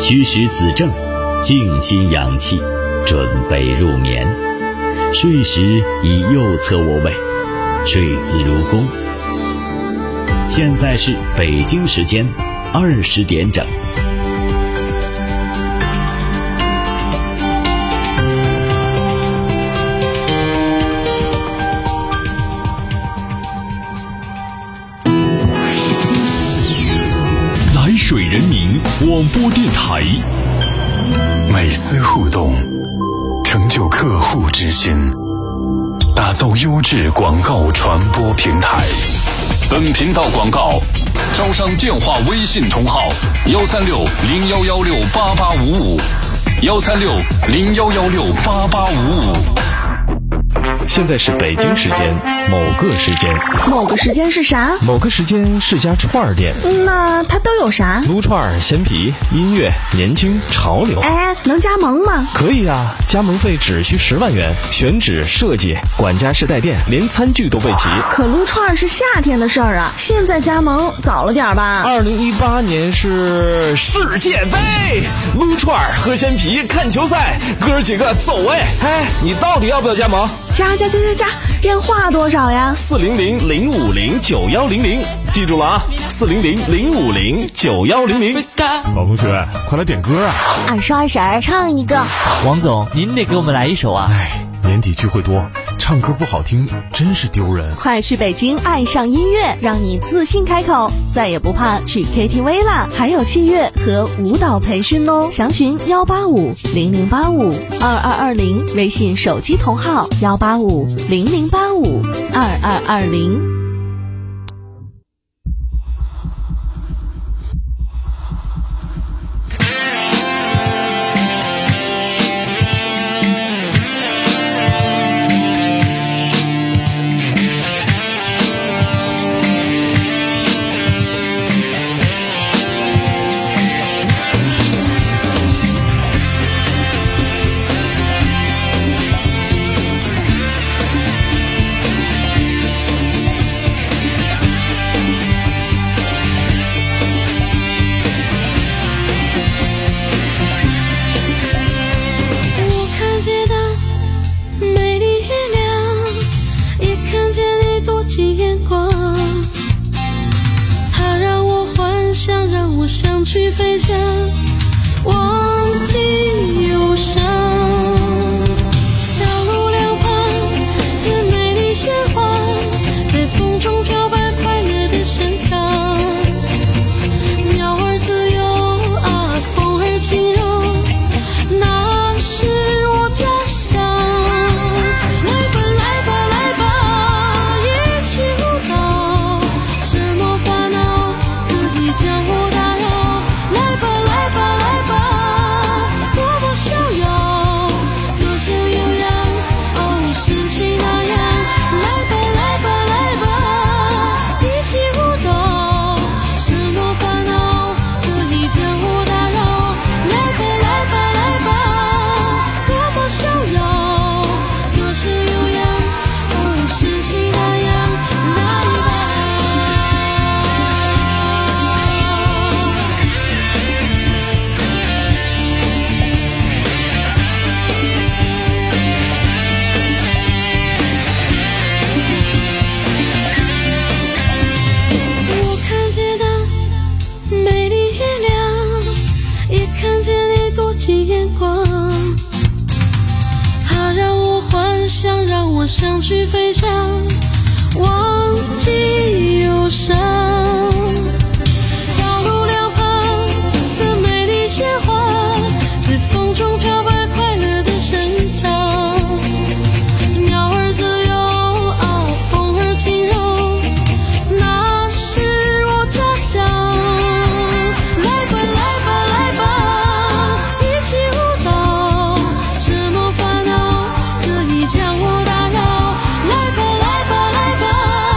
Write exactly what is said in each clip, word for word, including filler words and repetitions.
虚实子正，静心养气，准备入眠。睡时以右侧卧位，睡姿如弓。现在是北京时间二十点整。 来水人民广播电台， 每丝互动成就客户之心，打造优质广告传播平台。本频道广告招商电话微信同号幺三六零幺幺六八八五五幺三六零幺幺六八八五五。 现在是北京时间某个时间， 某个时间是啥？ 某个时间是家串儿店。 那它都有啥？ 撸串、鲜皮、音乐、年轻、潮流。 哎，能加盟吗？ 可以啊，加盟费只需十万元，选址、设计、管家式带电，连餐具都备齐。 可撸串是夏天的事儿啊，现在加盟早了点吧？ 二零一八年是世界杯，撸串、喝鲜皮、看球赛，哥儿几个走哎！哎，你到底要不要加盟？ 加加加加加，电话多少呀？ 四零零零五零九幺零零，记住了啊，四零零零五零九幺零零。 老同学，快来点歌啊！ 二叔二婶儿唱一个。 王总，您得给我们来一首啊！ 哎，年底聚会多，唱歌不好听真是丢人。 快去北京爱上音乐，让你自信开口，再也不怕去 K T V 啦！还有器乐和舞蹈培训哦，详询幺八五零零八五二二二零，微信手机同号幺八五零零八五二二二零。 去飞翔，忘记忧伤。道路两旁最美丽鲜花，在风中飘摆，快乐的盛开。鸟儿自由啊，风儿轻柔，那是我家乡。来吧来吧来吧，一起舞蹈，什么烦恼可以将我打扰。来吧来吧来吧，多么逍遥，歌声悠扬，哦，心情那样。来吧来吧来吧，一起舞蹈，什么烦恼可以将我打扰。来吧来吧来吧，多么逍遥，歌声悠扬，哦，心情那样。来吧。我看见那美丽月亮，也看见你多情眼光，它让我幻想，让我想去飞翔，忘记忧伤。道路两旁的美丽鲜花，在风中飘摆，快乐的生长。鸟儿自由啊，风儿轻柔，那是我家乡。来吧来吧来吧，一起舞蹈，什么烦恼可以将我打扰。来吧来吧来吧，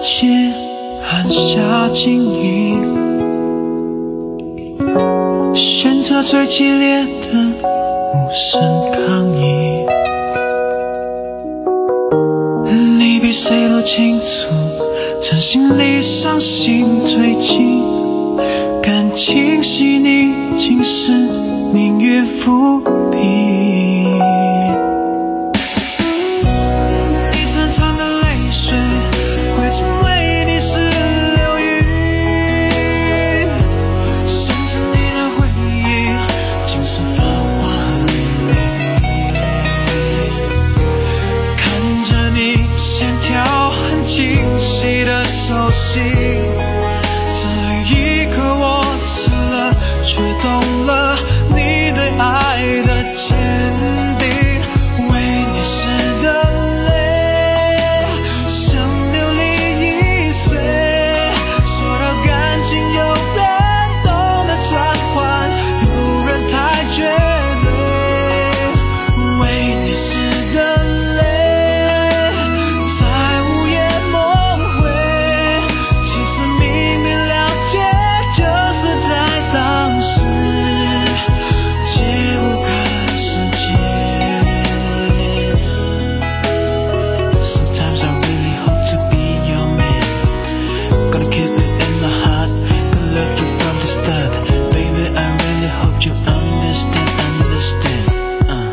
界按下静音，选择最激烈的无声抗议。你比谁都清楚，真心里伤心最近，感情细腻竟是命运伏笔。你潺潺的泪水会成为你是流云，顺着你的回忆竟是繁华美丽。看着你线条很清晰的手心，这一刻我吃了却懂了你对爱的坚定。为你湿的泪像琉璃易碎，说到感情有人懂得转换，有人太绝对。为你湿的泪在午夜梦回，其实明明了解，就是在当时解不开世界。Sometimes I really hope to be your man, gotta keep it in my heart, gonna love you from the start. Baby, I really hope you understand, understand. uh.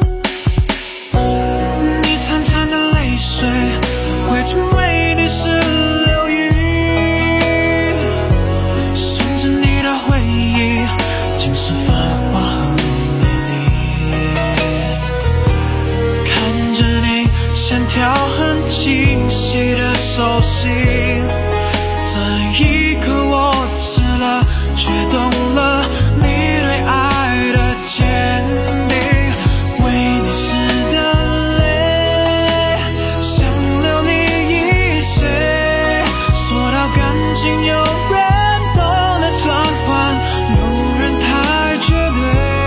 你潺潺的泪水会成为你是流云，顺着你的回忆竟是繁华和美丽。看着你线条很清晰的手心，这一刻我吃了却懂了你对爱的坚定。为你湿的泪像琉璃易碎，说到感情有人懂得转换，有人太绝对。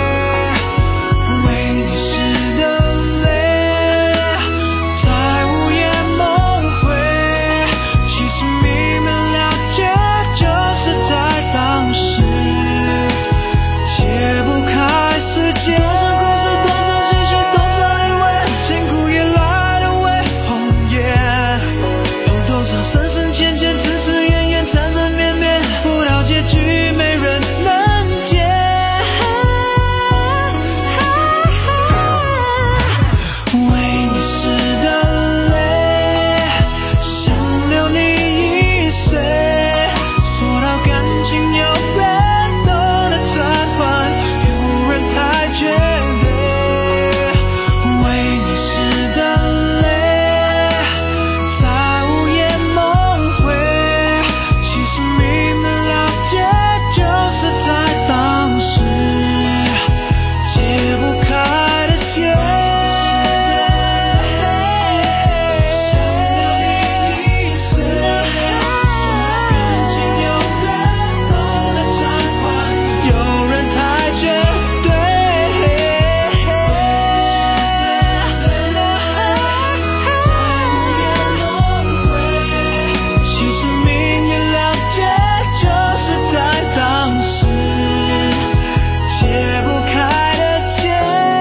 为你湿的泪在午夜梦回，其实明明了解，就是在当时解不开世界。多少故事，多少情绪，多少以为，千古以来的为红颜，有多少深深浅浅，呲呲怨怨，缠缠绵绵，不了结局，没人能解。为你湿的泪像琉璃易碎，说到感情有人懂得转换，有人太绝对。为你湿的泪在午夜梦回，其实明明了解，就是在当时解不开的结。像琉璃易碎，说到感情有人懂得转换，有人太绝对。在午夜梦回，其实明明了解，就是在当时解不开的结。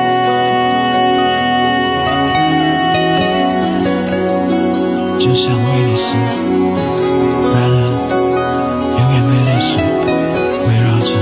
就像为你湿，然而永远被泪水围绕着。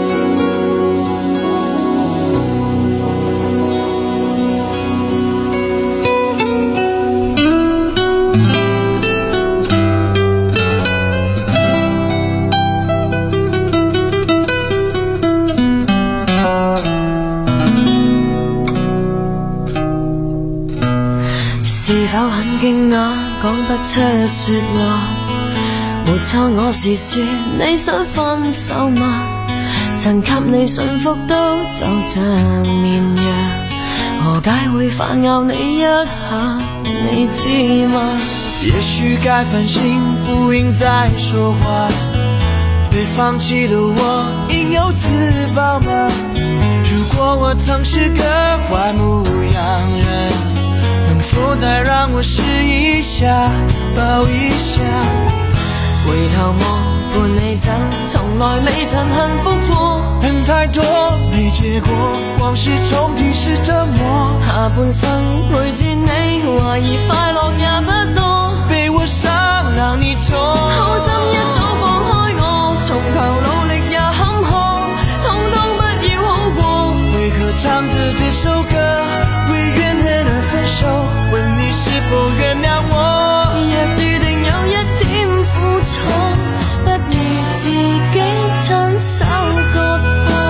是否很驚訝，講不出說話？沒錯，我是說你想分手嗎？曾給你信服都就像綿羊，何解會反咬你一下？你知嗎？ 也許該反省，不應再說話。被放棄的我應有自保嗎？如果我曾是個壞牧羊人，能否再讓我試一下，抱一下？ 从来未曾幸福过。 恨太多没结果，往事重提是折磨。 下半生陪住你，怀疑快乐也不多。 被我伤，让你痛， 好心一早放開我，從頭努力也坎坷，通通不要好過。 為何唱着這首歌，為怨恨而分手？問你是否原諒我？ 若注定有一點苦楚，不如自己親手割破。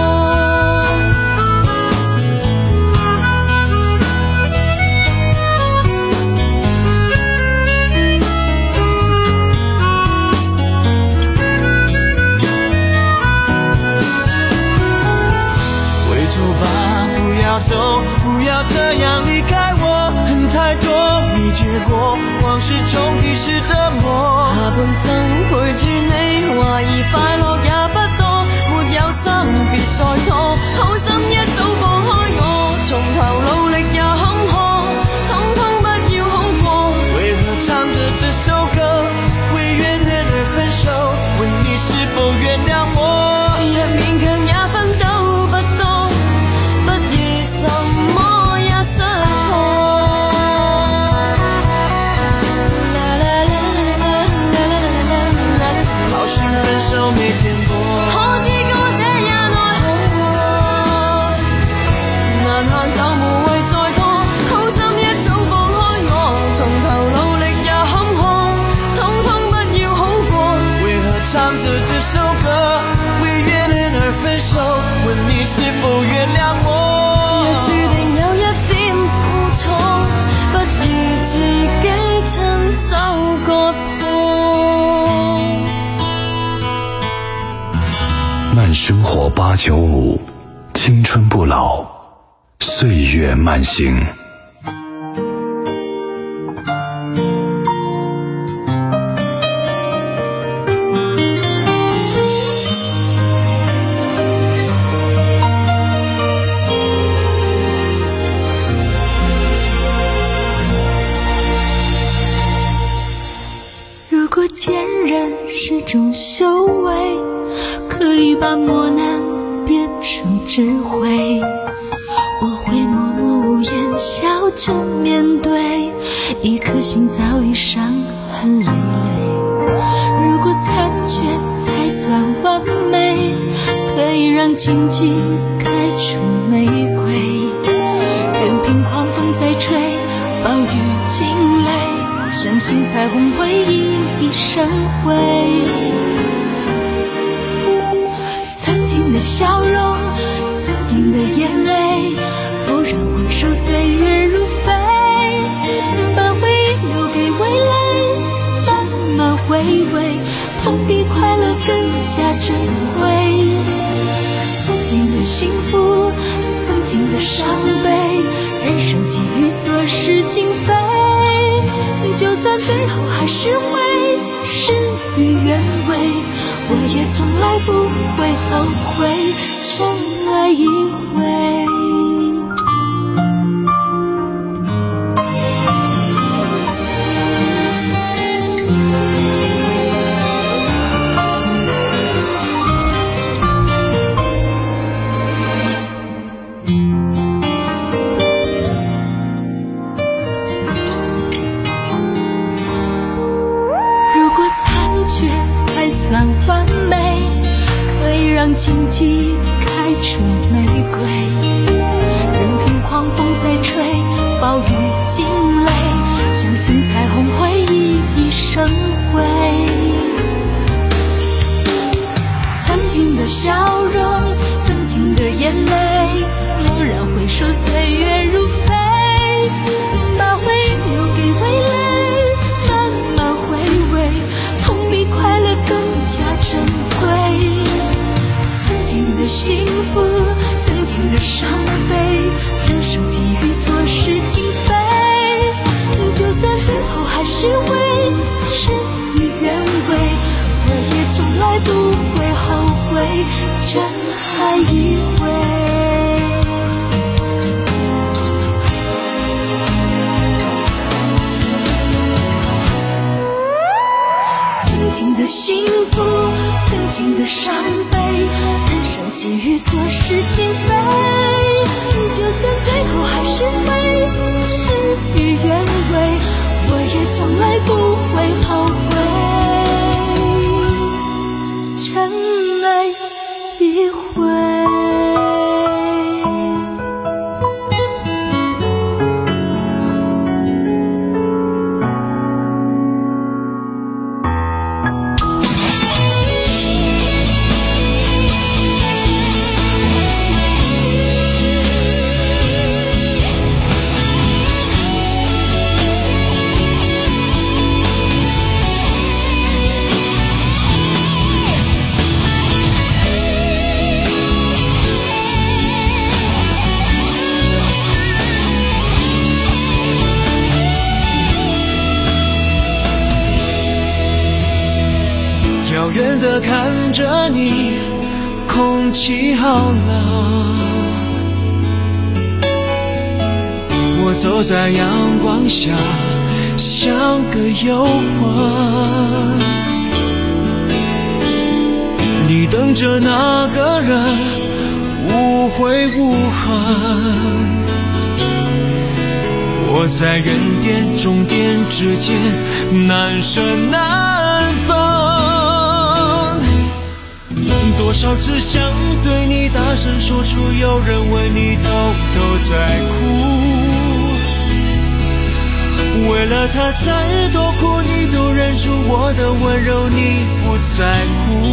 走，不要這樣離開我，恨太多沒結果，往事重提是折磨。 下半生陪住你，懷疑快樂也不多，沒有心別再拖，好心一早放開我，從頭努力也坎坷，通通不要好過。 為何唱着這首歌，為怨恨而分手？問你是否原諒我？ 若勉強也奮鬥不多，不如什麼也失破。 好心分手沒見過， 可知歌者也奈何，難行就無謂再拖，好心一早放開我，從頭努力也坎坷，通通不要好過。 為何唱着這首歌，為怨恨而分手？問你是否原諒我？ 若注定有一點苦楚，不如自己親手割破。 慢生活八九五，青春不老，岁月慢行。 如果坚韧是种修为，可以把磨难变成智慧，我会默默无言笑着面对，一颗心早已伤痕累累。如果残缺才算完美，可以让荆棘开出玫瑰，任凭狂风再吹，暴雨惊雷，相信彩虹会熠熠生辉。曾经的笑容，曾经的眼泪，蓦然回首岁月如飞，把回忆留给未来，慢慢回味，痛比快乐更加珍贵。曾经的幸福，曾经的伤悲，人生际遇做事情非，就算最后还是会事与愿违，我也从来不会后悔真爱一回。算完美，可以让荆棘开出玫瑰，任凭狂风再吹，暴雨惊雷，相信彩虹会熠熠生辉。曾经的笑容，曾经的眼泪，蓦然回首岁月如飞，把回忆留给未来，慢慢回味，痛比快乐更加珍贵。曾经的幸福，曾经的伤悲，人生际遇做事情非，就算最后还是会事与愿违，我也从来不会后悔真爱一回。曾经经的幸福，曾经的伤悲，人生际遇错失经非，就算最后还是会事与愿违，我也从来不会后悔，真泪一回。 遥远地看着你，空气好冷，我走在阳光下，像个游魂。你等着那个人，无悔无恨。我在原点终点之间，难舍难分。多少次想对你大声说出，有人为你偷偷在哭。为了他再多苦，你都忍住，我的温柔你不在乎。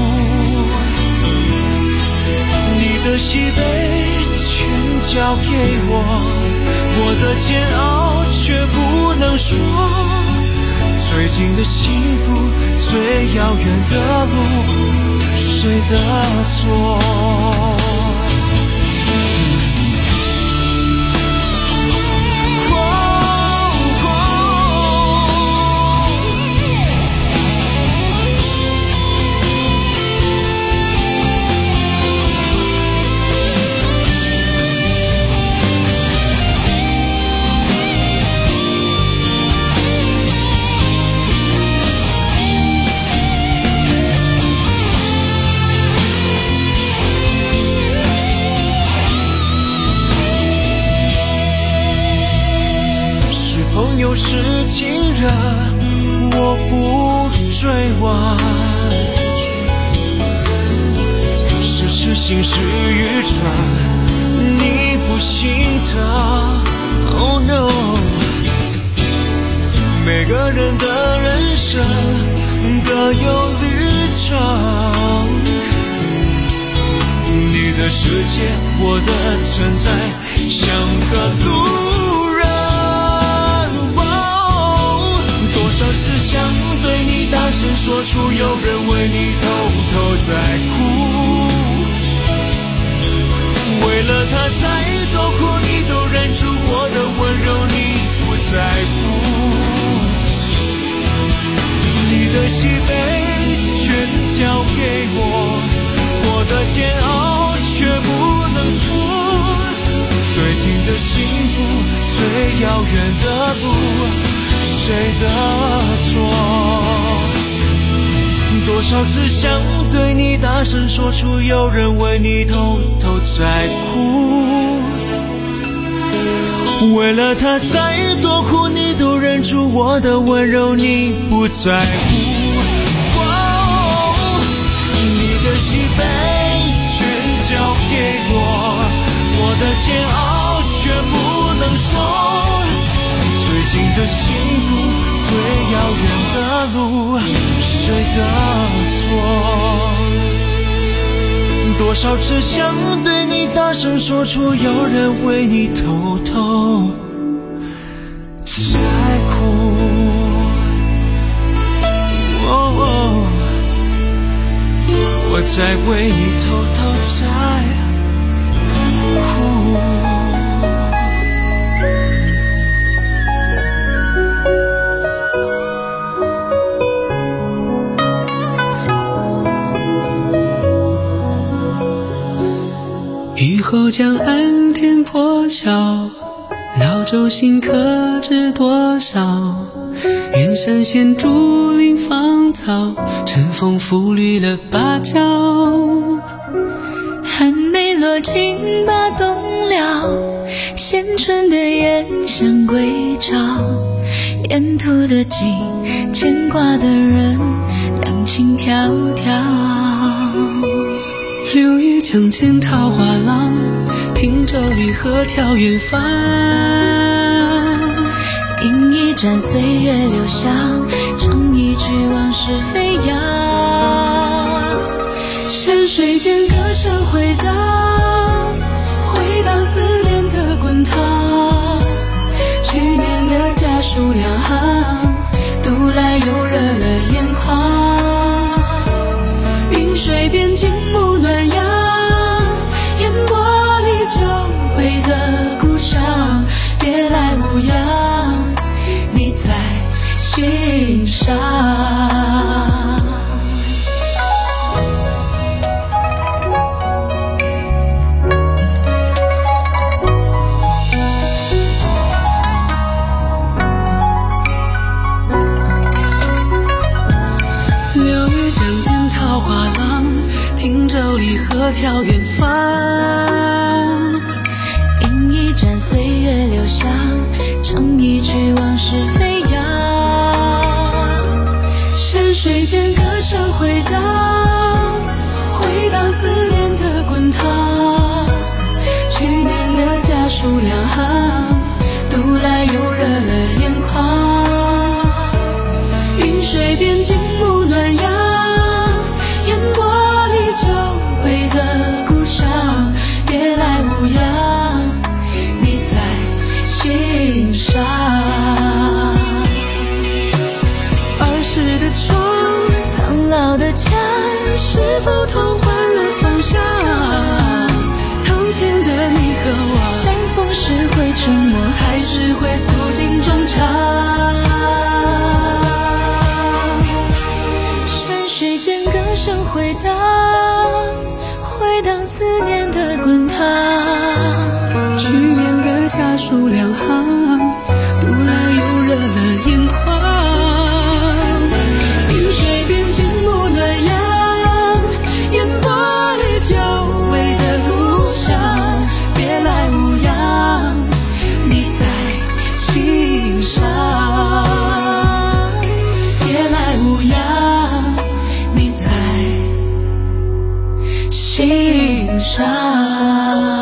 你的喜悲全交给我，我的煎熬却不能说。最近的幸福，最遥远的路，谁的错？朋友是情人，我不追问，是痴心是愚蠢，你不心疼。 Oh no， 每个人的人生各有旅程，你的世界，我的存在，像个路人。多少次想对你大声说出，有人为你偷偷在哭。为了他再多苦，你都忍住，我的温柔你不在乎。你的喜悲全交给我，我的煎熬却不能说。最近的幸福，最遥远的路，谁的错？多少次想对你大声说出，有人为你偷偷在哭。为了他再多苦，你都忍住，我的温柔你不在乎。哦，你的喜悲全交给我，我的煎熬却不能说。最近的幸福，最遥远的路，谁的错？多少次想对你大声说出，有人为你偷偷在哭。哦哦，我在为你偷偷在哭。 雨后江岸天破晓，老舟新客知多少？ 远山现竹林芳草，晨风拂绿了芭蕉。 还没落尽把冬了，衔春的燕想归巢。沿途的景，牵挂的人，两情迢迢。 柳叶江间桃花浪，听舟离合眺远方。 饮一盏岁月留香，唱一曲往事飞扬。 山水间歌声回荡，回荡思念的滚烫。去年的家书两行，读来又热了眼眶。云水边静沐暖阳，烟波里久违的故乡，别来无恙，你在心上。听舟离合眺远方， 饮一盏岁月留香，唱一曲往事飞扬。 山水间歌声回荡，回荡思念的滚烫。去年的家书两行，读来又热了眼眶。云水边静沐暖阳，烟波久违的故乡，别来无恙，你在心上。儿时的窗， 苍老的家，是否同换了方向？ 堂前的你和我， 相逢时会沉默， 还是会诉尽衷肠？ 山水间歌声回荡，回荡思念的滚烫。 去年的家书两行，读来又热了眼眶。云水边静沐暖阳，烟波里久违的故乡，别来无恙，你在心上。别来无恙，你在心上。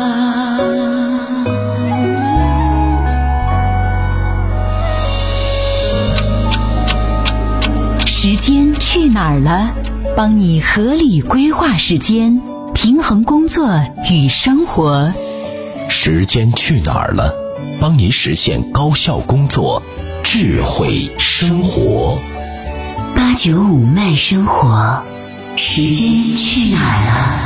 时间去哪儿了？帮你合理规划时间，平衡工作与生活。 时间去哪儿了？帮你实现高效工作，智慧生活。 八九五慢生活，时间去哪儿了？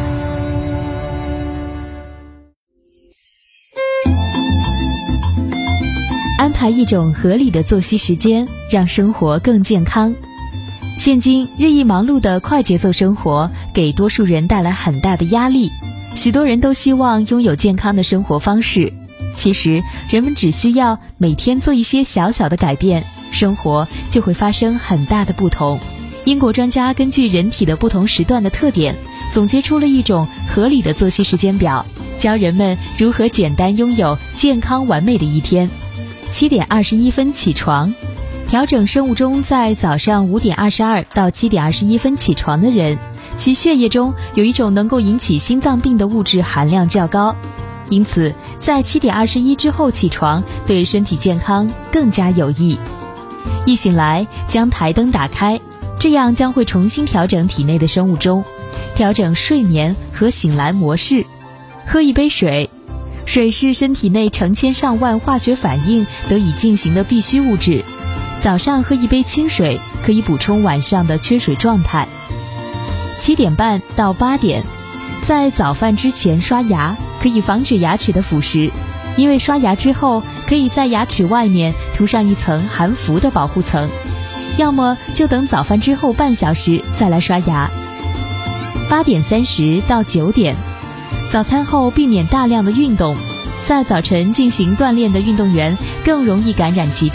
安排一种合理的作息时间，让生活更健康。现今日益忙碌的快节奏生活给多数人带来很大的压力，许多人都希望拥有健康的生活方式。其实人们只需要每天做一些小小的改变，生活就会发生很大的不同。英国专家根据人体的不同时段的特点，总结出了一种合理的作息时间表，教人们如何简单拥有健康完美的一天。七点二十一分起床，调整生物钟在早上五点二十二到七点二十一分起床的人，其血液中有一种能够引起心脏病的物质含量较高，因此在七点二十一之后起床对身体健康更加有益。一醒来将台灯打开，这样将会重新调整体内的生物钟，调整睡眠和醒来模式。喝一杯水，水是身体内成千上万化学反应得以进行的必须物质，早上喝一杯清水可以补充晚上的缺水状态。七点半到八点，在早饭之前刷牙，可以防止牙齿的腐蚀，因为刷牙之后可以在牙齿外面涂上一层含氟的保护层，要么就等早饭之后半小时再来刷牙。八点三十到九点，早餐后避免大量的运动，在早晨进行锻炼的运动员更容易感染疾病，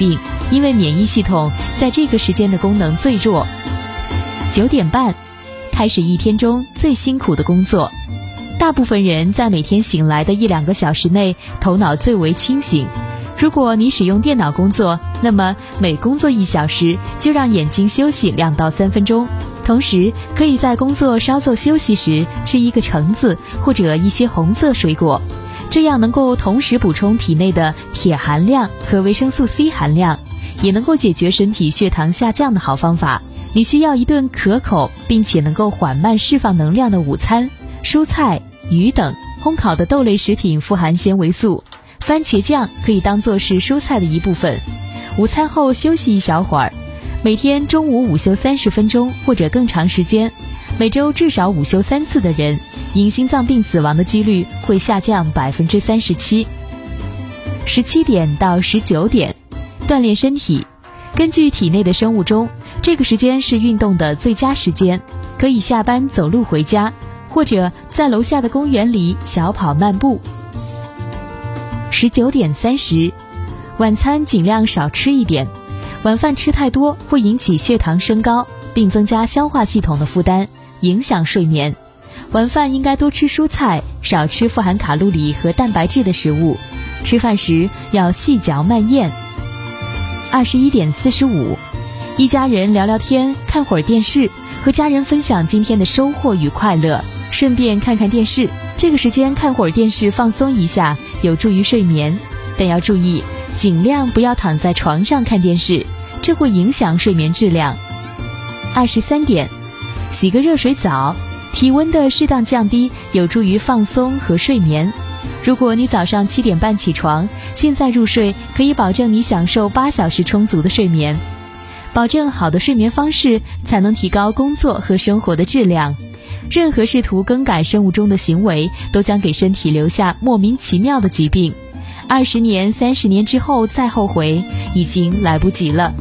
因为免疫系统在这个时间的功能最弱。九点半，开始一天中最辛苦的工作。大部分人在每天醒来的一两个小时内，头脑最为清醒。如果你使用电脑工作，那么每工作一小时就让眼睛休息两到三分钟，同时可以在工作稍作休息时吃一个橙子或者一些红色水果，这样能够同时补充体内的铁含量和维生素 C 含量，也能够解决身体血糖下降的好方法。你需要一顿可口并且能够缓慢释放能量的午餐，蔬菜、鱼等烘烤的豆类食品富含纤维素，番茄酱可以当作是蔬菜的一部分。午餐后休息一小会儿，每天中午午休三十分钟或者更长时间，每周至少午休三次的人，因心脏病死亡的几率会下降百分之三十七。十七点到十九点，锻炼身体。根据体内的生物钟，这个时间是运动的最佳时间，可以下班走路回家，或者在楼下的公园里小跑漫步。十九点三十，晚餐尽量少吃一点，晚饭吃太多会引起血糖升高，并增加消化系统的负担，影响睡眠。晚饭应该多吃蔬菜，少吃富含卡路里和蛋白质的食物。吃饭时要细嚼慢咽。二十一点四十五，一家人聊聊天，看会儿电视，和家人分享今天的收获与快乐，顺便看看电视。这个时间看会儿电视放松一下，有助于睡眠，但要注意尽量不要躺在床上看电视，这会影响睡眠质量。二十三点，洗个热水澡，体温的适当降低有助于放松和睡眠。如果你早上七点半起床，现在入睡可以保证你享受八小时充足的睡眠。保证好的睡眠方式，才能提高工作和生活的质量。任何试图更改生物钟的行为，都将给身体留下莫名其妙的疾病。二十年、三十年之后再后悔，已经来不及了。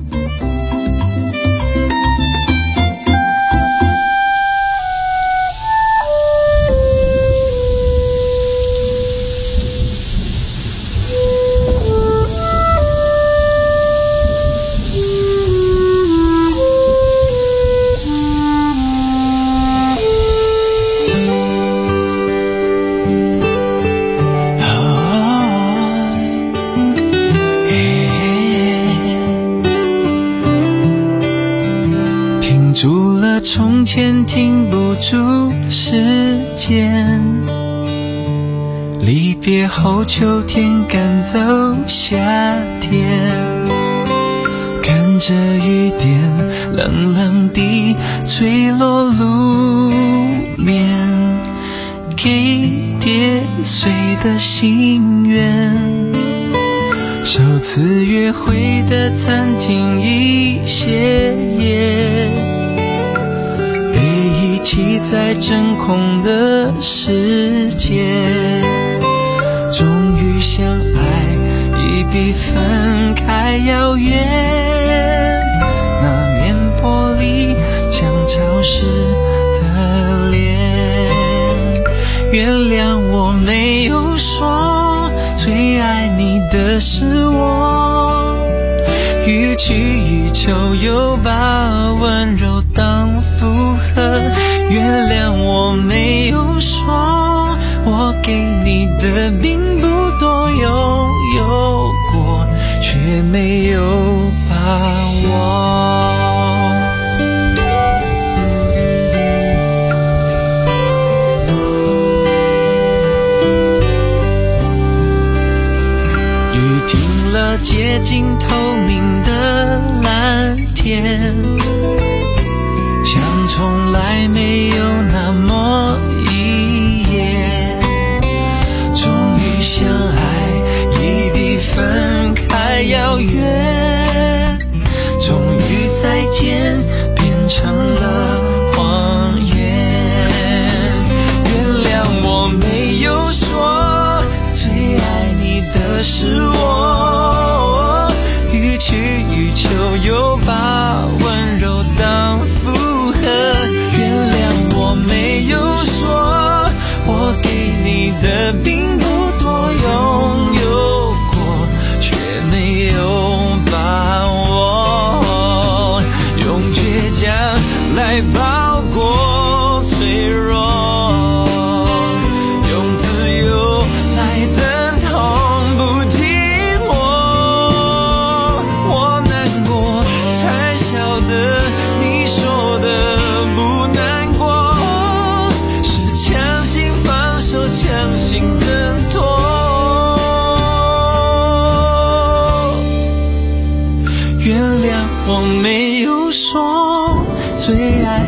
住了从前停不住时间，离别后秋天赶走夏天，看着雨点冷冷地坠落路面，给跌碎的心愿。首次约会的餐厅已歇业，被遗弃在真空的世界，终于相爱已比分开遥远，那面玻璃像潮湿的脸，原谅我没有说最爱你的是我，予取予求又把温柔当负荷，原谅我没有说我给你的并不多，拥有过却没有把握。接近透明的蓝天，像从来没有那么一眼，终于相爱已比分开遥远，终于再见变成了谎言，原谅我没有说最爱你的是我，予取予求又把温柔当负荷，原谅我没有说我给你的并不多，拥有过却没有把握。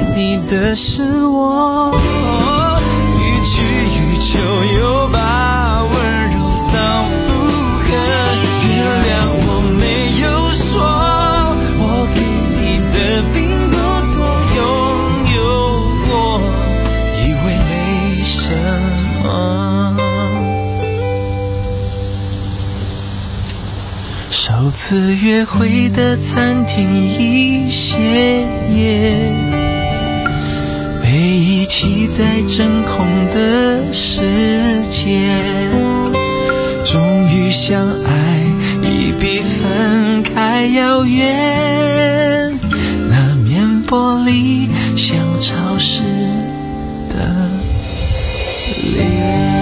你的是我，予取予求又把温柔当负荷，原谅我没有说，我给你的并不多，拥有过以为没什么。首次约会的餐厅已歇业，被遗弃在真空的世界，终于相爱已比分开遥远，那面玻璃像潮湿的脸。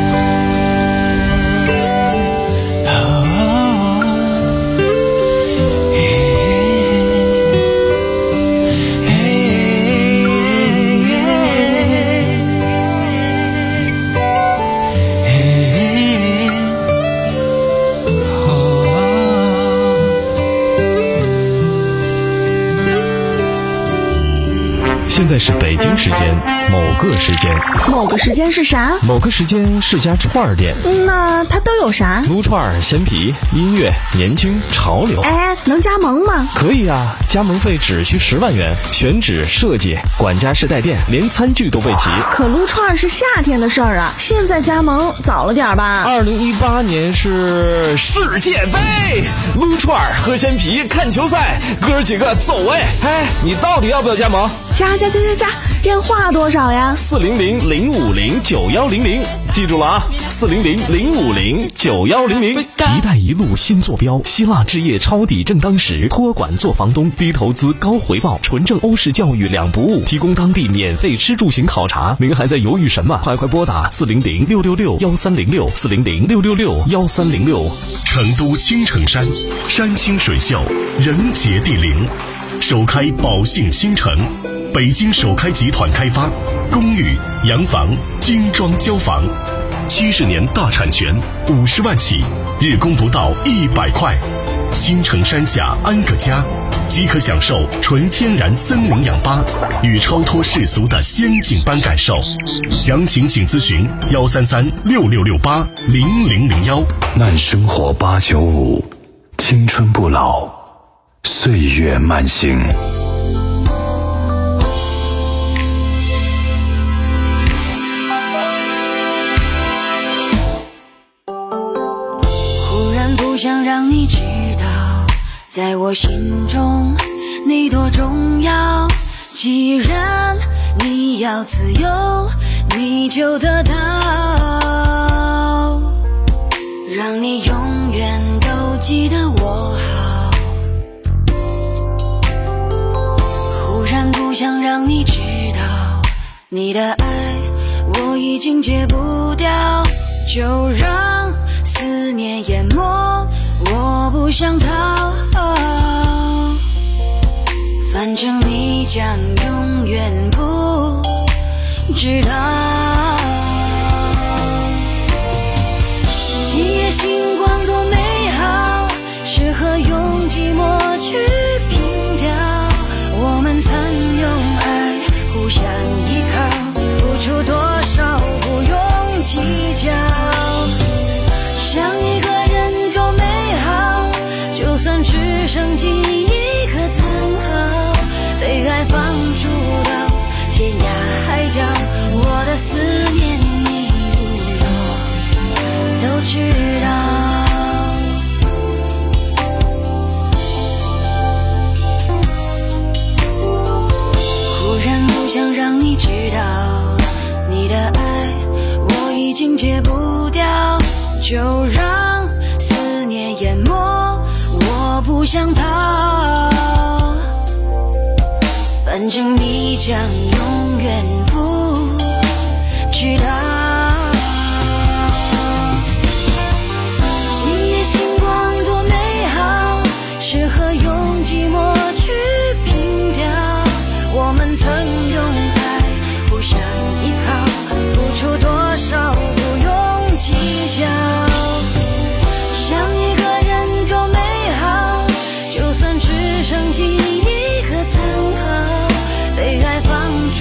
现在是北京时间某个时间， 某个时间是啥？ 某个时间是家串儿店。 那它都有啥？ 撸串、鲜皮、音乐、年轻、潮流。 哎，能加盟吗？ 可以啊，加盟费只需十万元，选址、设计、管家式带电，连餐具都备齐。 可撸串是夏天的事儿啊，现在加盟早了点吧？ 二零一八年是世界杯，撸串、喝鲜皮、看球赛，哥几个走哎！哎，你到底要不要加盟？ 加加加加加，电话多少呀？ 四零零零五零九幺零零，记住了啊，四零零零五零九幺零零。 一带一路新坐标，希腊置业抄底正当时，托管做房东，低投资高回报，纯正欧式教育两不误，提供当地免费吃住行考察。您还在犹豫什么？快快拨打四零零六六六幺三零六四零零六六六幺三零六。 成都青城山，山清水秀，人杰地灵，首开宝兴新城。北京首开集团开发，公寓、洋房、精装交房，七十年大产权，五十万起，日供不到一百块。新城山下安个家，即可享受纯天然森林氧吧与超脱世俗的仙境般感受。详情请咨询幺三三六六六八零零零幺。 慢生活八九五，青春不老，岁月慢行。 不想让你知道，在我心中你多重要。既然你要自由，你就得到，让你永远都记得我好。忽然不想让你知道，你的爱我已经戒不掉，就让思念淹没，我不想逃，反正你将永远不知道。今夜星光多美好，适合用寂寞去凭吊，我们曾用爱互相依靠，付出多少不用计较，想一个人多美好，就算只剩记忆和参考，被爱放逐到天涯海角，我的思念你不用都知道。忽然不想让你知道，你的爱我已经戒不掉，就让思念淹没，我不想逃，反正你将永远不知道。今夜星光多美好，适合用寂寞去凭吊，我们曾用爱互相依靠，付出多少不用计较，想一个人多美好，就算只剩记忆和参考，被爱放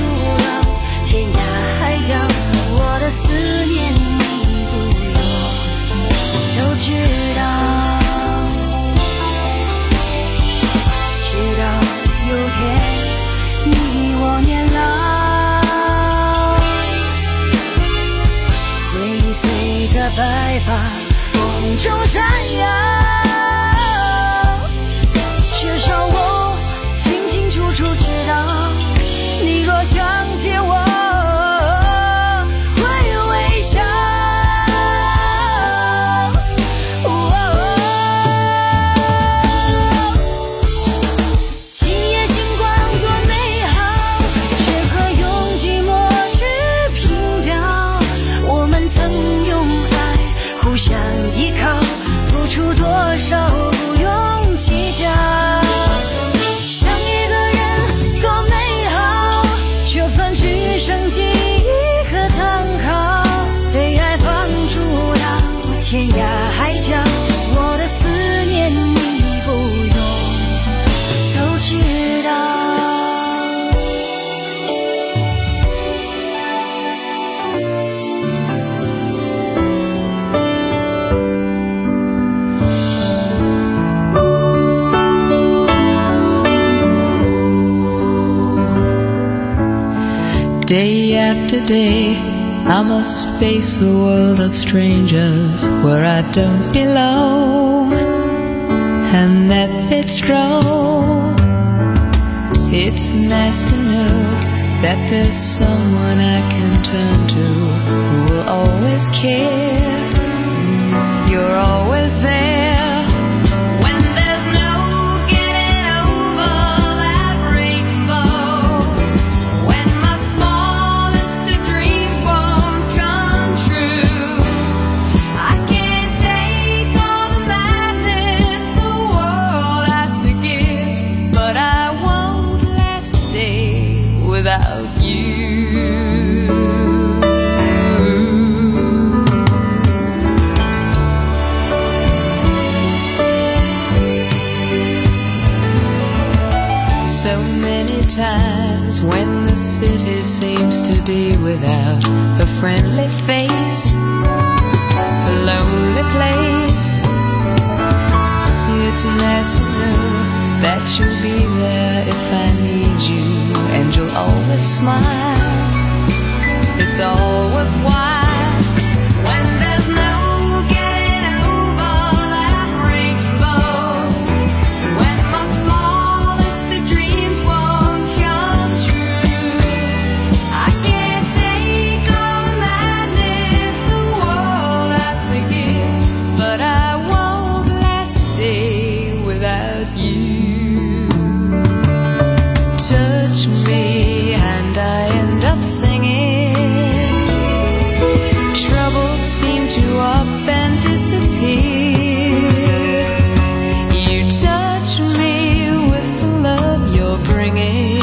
Day after day, I must face a world of strangers where I don't belong, and methods wrong. It's nice to know that there's someone I can turn to who will always care. You're always there when there's no getting over that rainbow. When my smallest of dreams won't come true, I can't take all the madness the world has to give, but I won't last a day without you. So many times when the city seems to be without a friendly face, a lonely place, it's nice to know that you'll be there if I need you, and you'll always smile. It's all worthwhile when there's no getting over that rainbow. When my smallest of dreams won't come true, I can't take all the madness the world has to give, but I won't last a day without you. Touch me and I end up singing. Troubles seem to up and disappear. You touch me with the love you're bringing.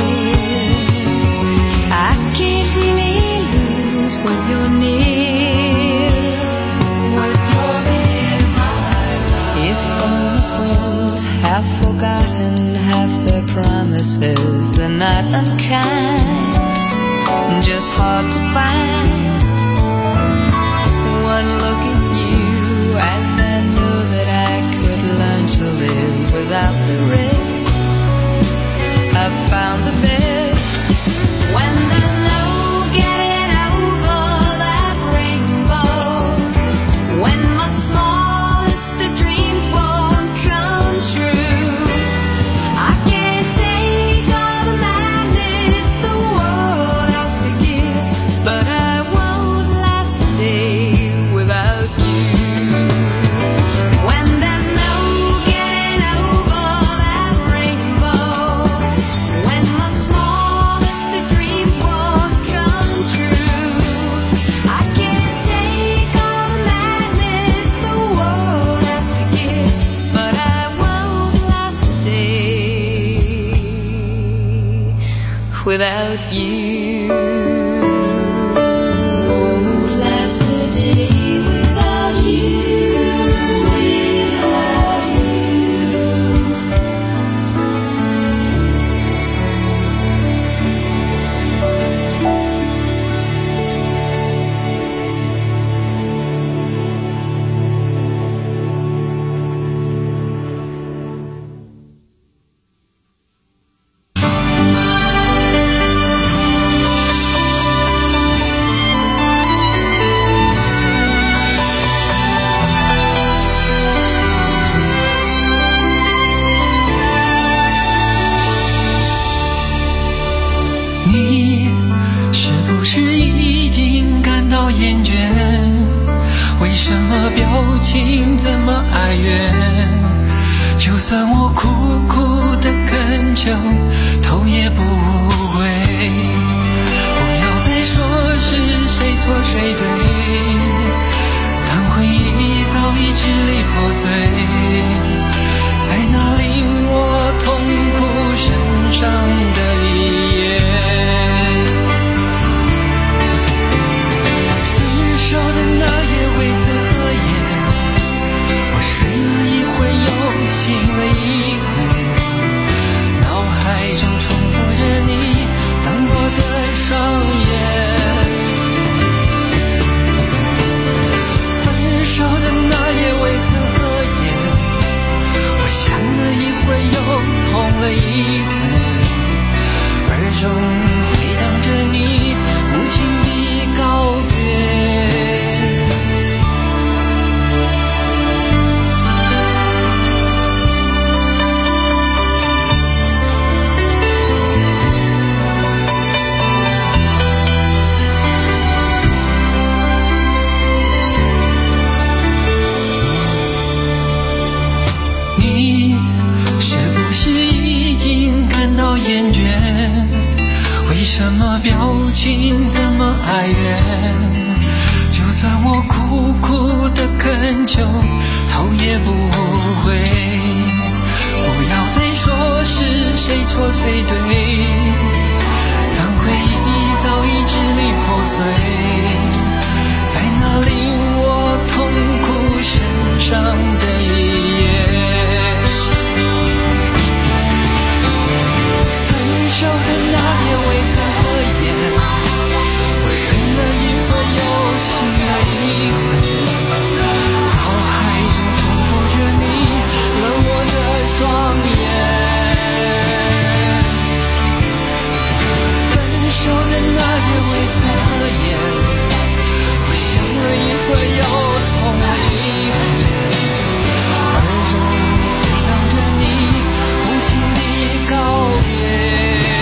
I can't really lose when you're near. When you're near, my love. If only fools have forgotten half their promises, they're not unkind, just hard to find. One look at you and I know that I could learn to live without the rest. I've found the best when there's no getting over that rainbow. When my smallest of dreams won't come true, I can't take all the madness the world has to give, but I won't last a day without you. When there's no getting over that rainbow, when my smallest of dreams won't come true, I can't take all the madness the world has to give, but I won't last a day without you. Won't last a day without you. Without you. 你是不是已经感到厌倦？为什么表情这么哀怨？就算我苦苦的恳求，头也不回。不要再说是谁错谁对，当回忆早已支离破碎，在那令我痛苦神伤的一夜。分手的那夜未曾合眼，我睡了一回又醒了一回，脑海中重复着你冷漠的双眼。分手的那夜未曾合眼， 不清怎么哀怨，就算我苦苦的恳求，头也不回。不要再说是谁错谁对，当回忆早已支离破碎，在那令我痛苦神伤的一夜。分手的那夜未曾合眼，我睡了一会又醒了一回，脑海中重复着你冷漠的双眼。分手的那夜未曾合眼，我想了一会又痛了一回，耳中回荡着你无情的告别。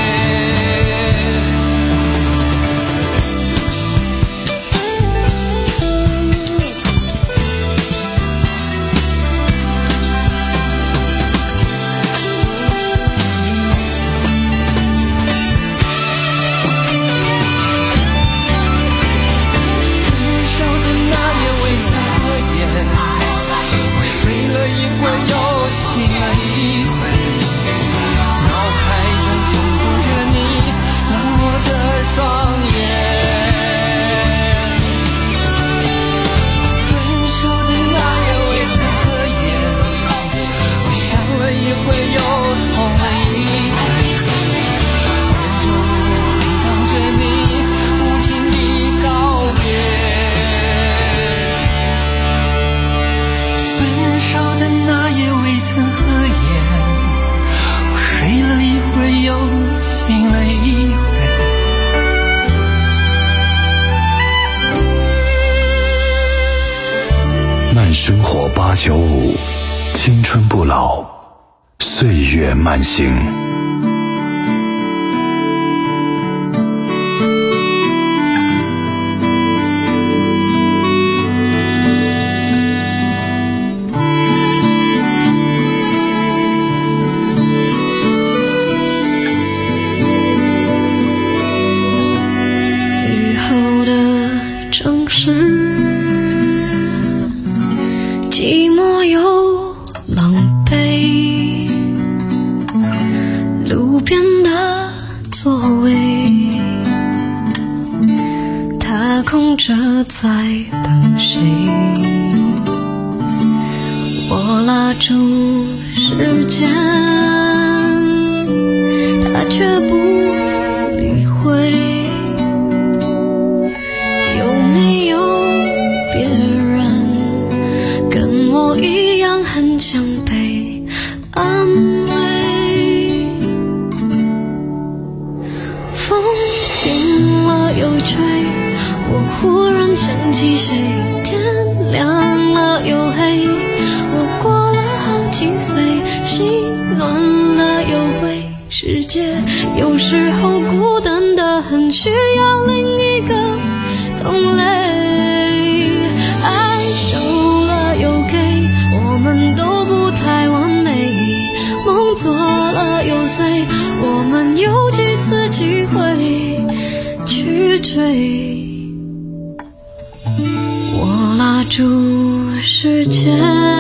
慢生活八九五，青春不老，岁月慢行。 以后的城市寂寞又狼狈，路边的座位，他空着在等谁？我拉住时间，他却不理会。有没有别人跟我一样很想被安慰？风停了又吹，我忽然想起谁，天亮了又黑，我过了好几岁，心乱了又灰，世界有时候孤单的很，需要另一个同类。爱收了又给，我们都不太完美，梦做了又碎，我们有几次机会去追？我拉住时间，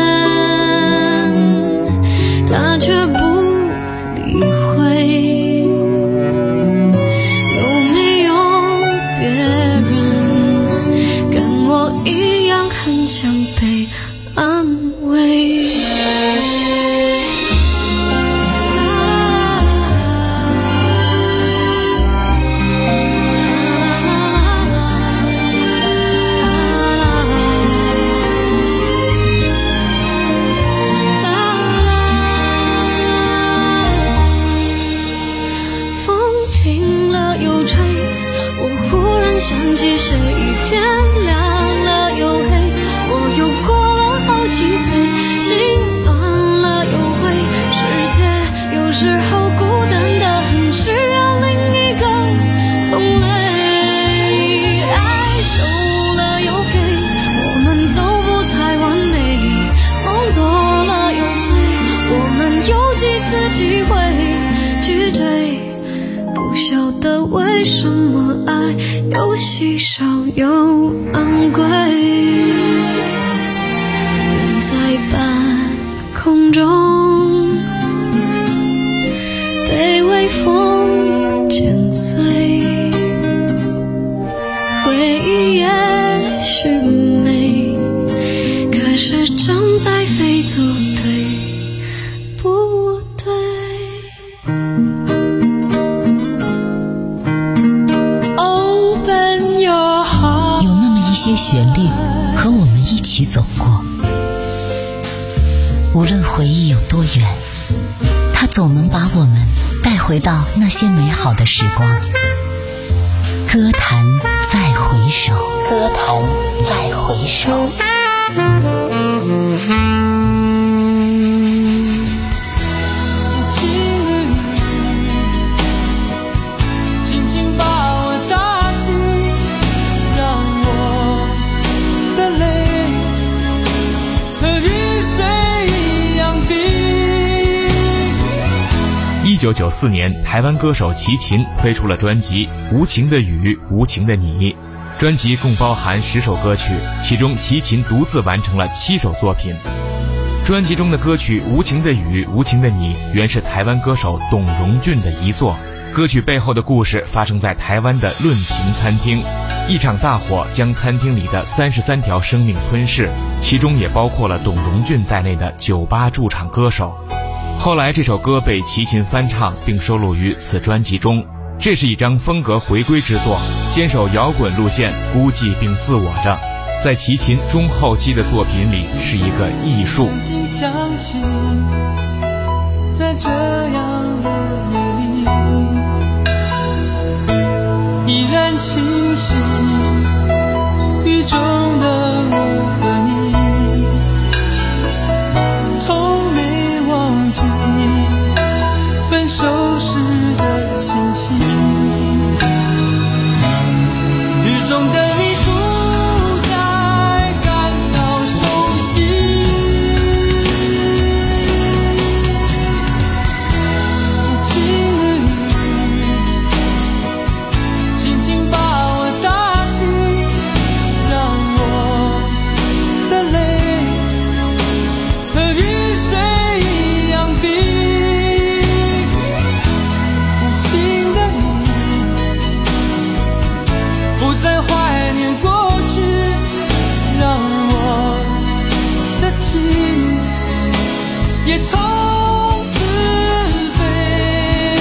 他却不理会。有没有别人跟我一样很想被安慰？想起谁，天亮了又黑，我又过了好几岁，心乱了又灰，世界有时候孤单的很，需要另一个同类。爱收了又给，我们都不太完美，梦做了又碎，我们有几次机会去追，不晓得为什么爱少又昂贵，远在半空中，被微风剪碎。回忆也许美，可是正在飞走，对不对？ 有那么一些旋律和我们一起走过，无论回忆有多远，它总能把我们带回到那些美好的时光。歌坛再回首，歌坛再回首。 一九九四年，台湾歌手齐秦推出了专辑《无情的雨，无情的你》。专辑共包含十首歌曲，其中齐秦独自完成了七首作品。专辑中的歌曲《无情的雨，无情的你》原是台湾歌手董荣俊的遗作。歌曲背后的故事发生在台湾的论情餐厅，一场大火将餐厅里的三十三条生命吞噬，其中也包括了董荣俊在内的酒吧驻场歌手。后来这首歌被齐秦翻唱并收录于此专辑中，这是一张风格回归之作，坚守摇滚路线，孤寂并自我着，在齐秦中后期的作品里是一个艺术。 想起在这样的夜里，依然清晰雨中的我和你，从没忘记分手时的心情，雨中的你不再感到熟悉，无情的雨轻轻把我打醒，让我的泪和雨水一样冰。不再怀念过去，让我的情也从此飞。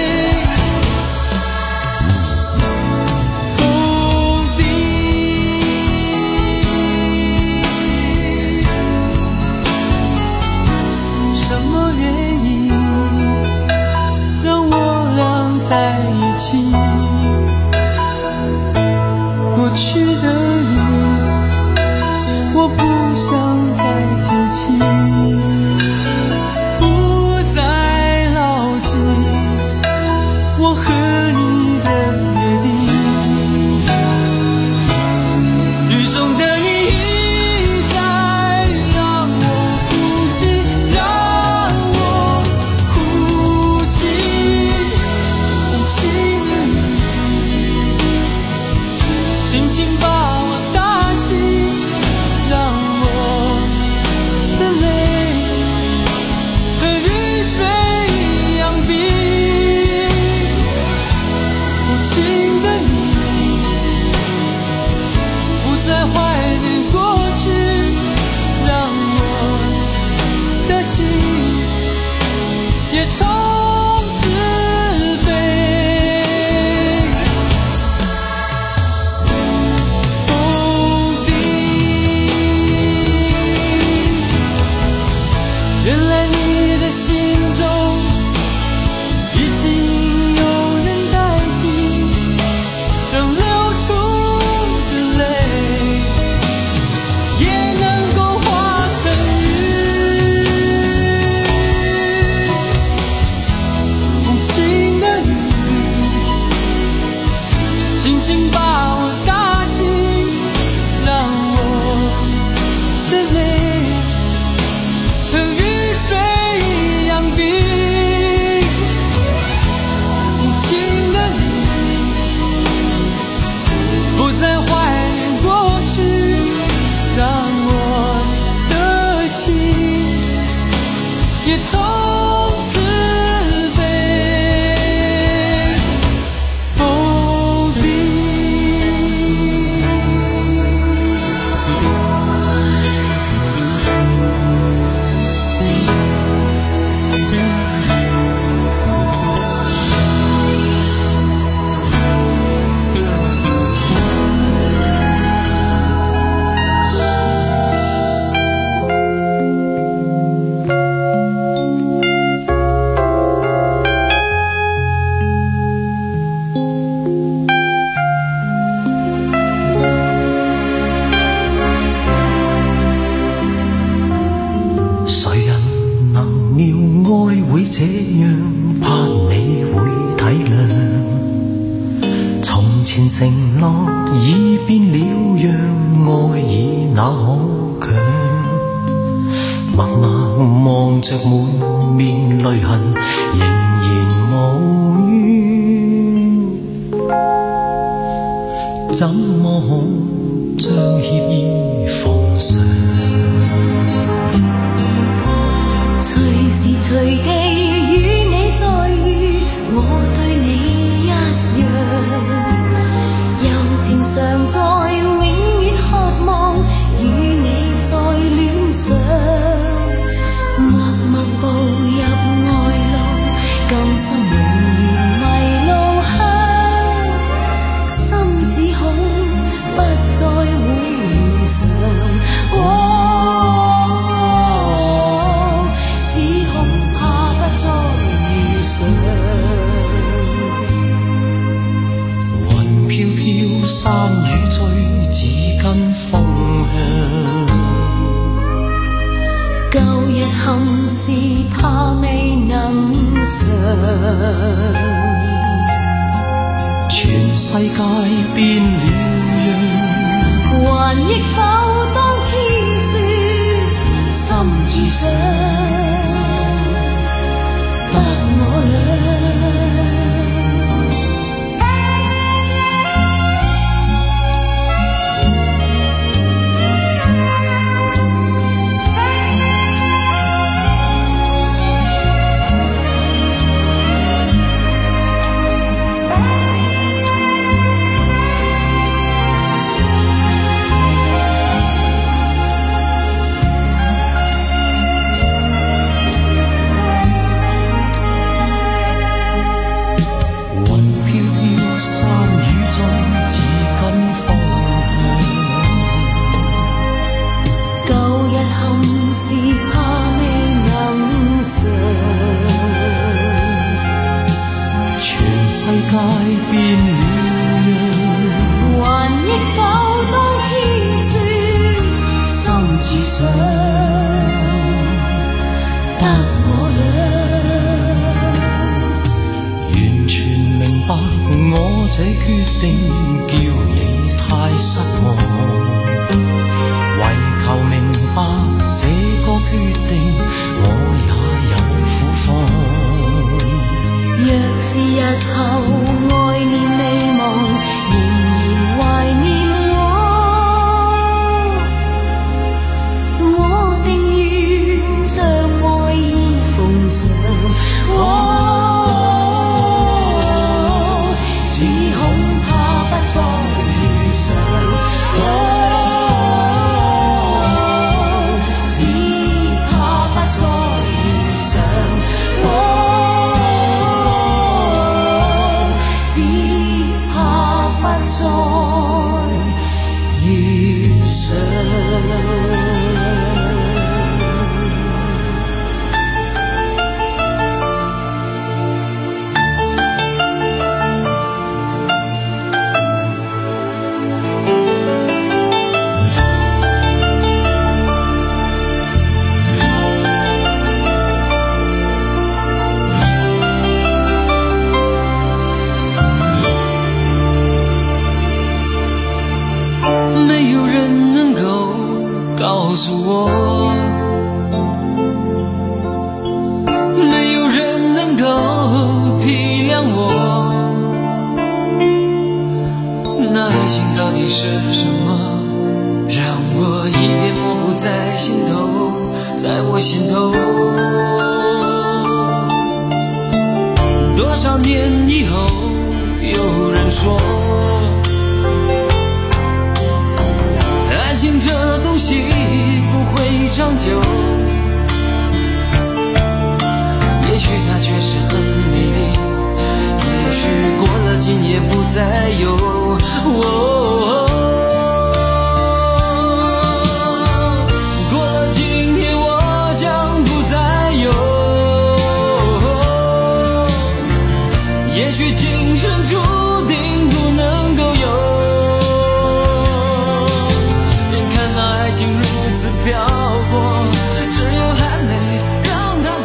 否定什么原因让我俩在一起？过去的你，我不想再提起，不再牢记我和你的约定。雨中的你一再让我哭泣，让我哭泣，无情的雨轻轻把我打醒，让我的泪和雨水一样冰。无情的你不再怀念过去，让我的情也从此飞。 这样，盼你會體諒。從前承諾已變了樣，愛已那可強？默默望着滿面淚痕，仍然無怨，怎麼可將歉意奉上？ 隨時隨地與你再遇，我對你一樣，柔情常在，永遠渴望與你再戀上。默默步入愛路，今生永遠迷路鄉，心只恐不再會如常。哦山雨追，只跟風向。舊日憾事怕未能償，全世界變了樣，還憶否當天說心只想得我倆。這決定叫你太失望，為求明白這個決定，我也有苦況。若是日後愛念未忘，仍然懷念我，我定願將愛意奉上。哦告诉我，没有人能够体谅我，那爱情到底是什么，让我一脸模糊在心头，在我心头。多少年以后，有人说爱情这东西不会长久，也许它确实很美丽，也许过了今夜不再有。哦，过了今夜我将不再有，也许今生注定不能够有。漂泊，